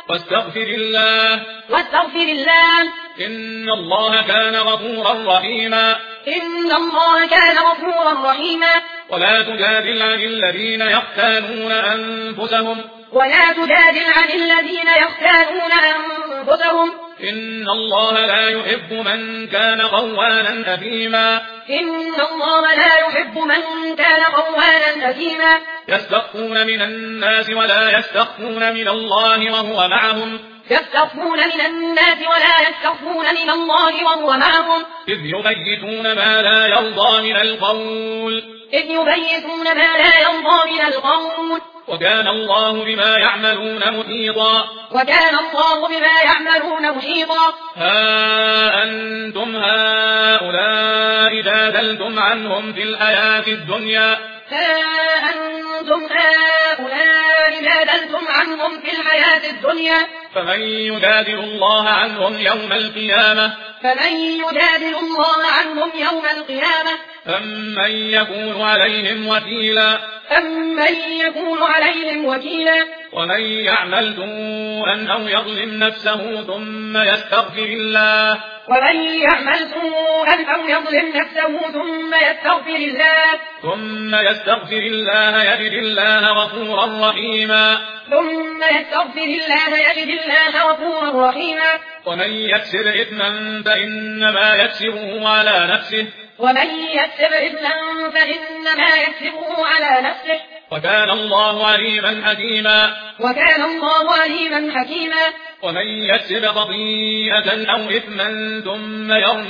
واستغفر الله إن الله كان غفورا رحيما ولا تجادل عن الذين يختانون أنفسهم إن الله لا يحب من كان خوانا أثيما يستخفون من الناس ولا يستخفون من الله وهو معهم إذ يبيتون ما لا يرضى من القول وكان الله بما يعملون محيطا ها أنتم هؤلاء جادلتم عنهم في الحياة الدنيا فمن يجادل الله عنهم يوم القيامة أمن يكون عليهم وكيلا ومن يعمل سوءا أو يظلم نفسه ثم يستغفر الله يجد الله غفورا رحيما ومن يكسب إثما فإنما يكسبه على نفسه وكان الله عليما حكيما ومن يكسب خطيئة أو إثما ثم يرم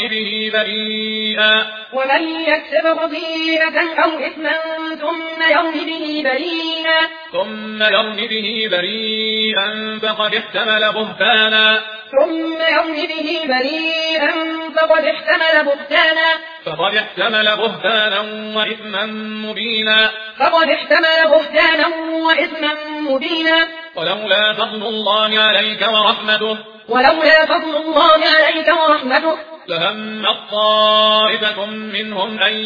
به بريئا فقد احتمل بهتانا وإثما مبينا ولولا فضل الله عليك ورحمته لهم طائفة منهم أن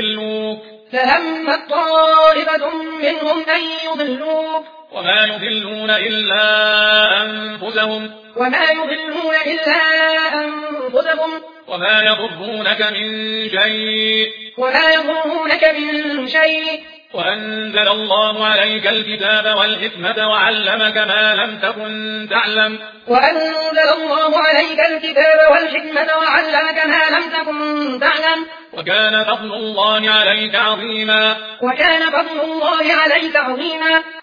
يضلوك وما يضلون إلا أنفسهم وما يضرونك من شيء وأنزل الله عليك الكتاب والحكمة وعلمك ما لم تكن تعلم وكان فضل الله عليك عظيما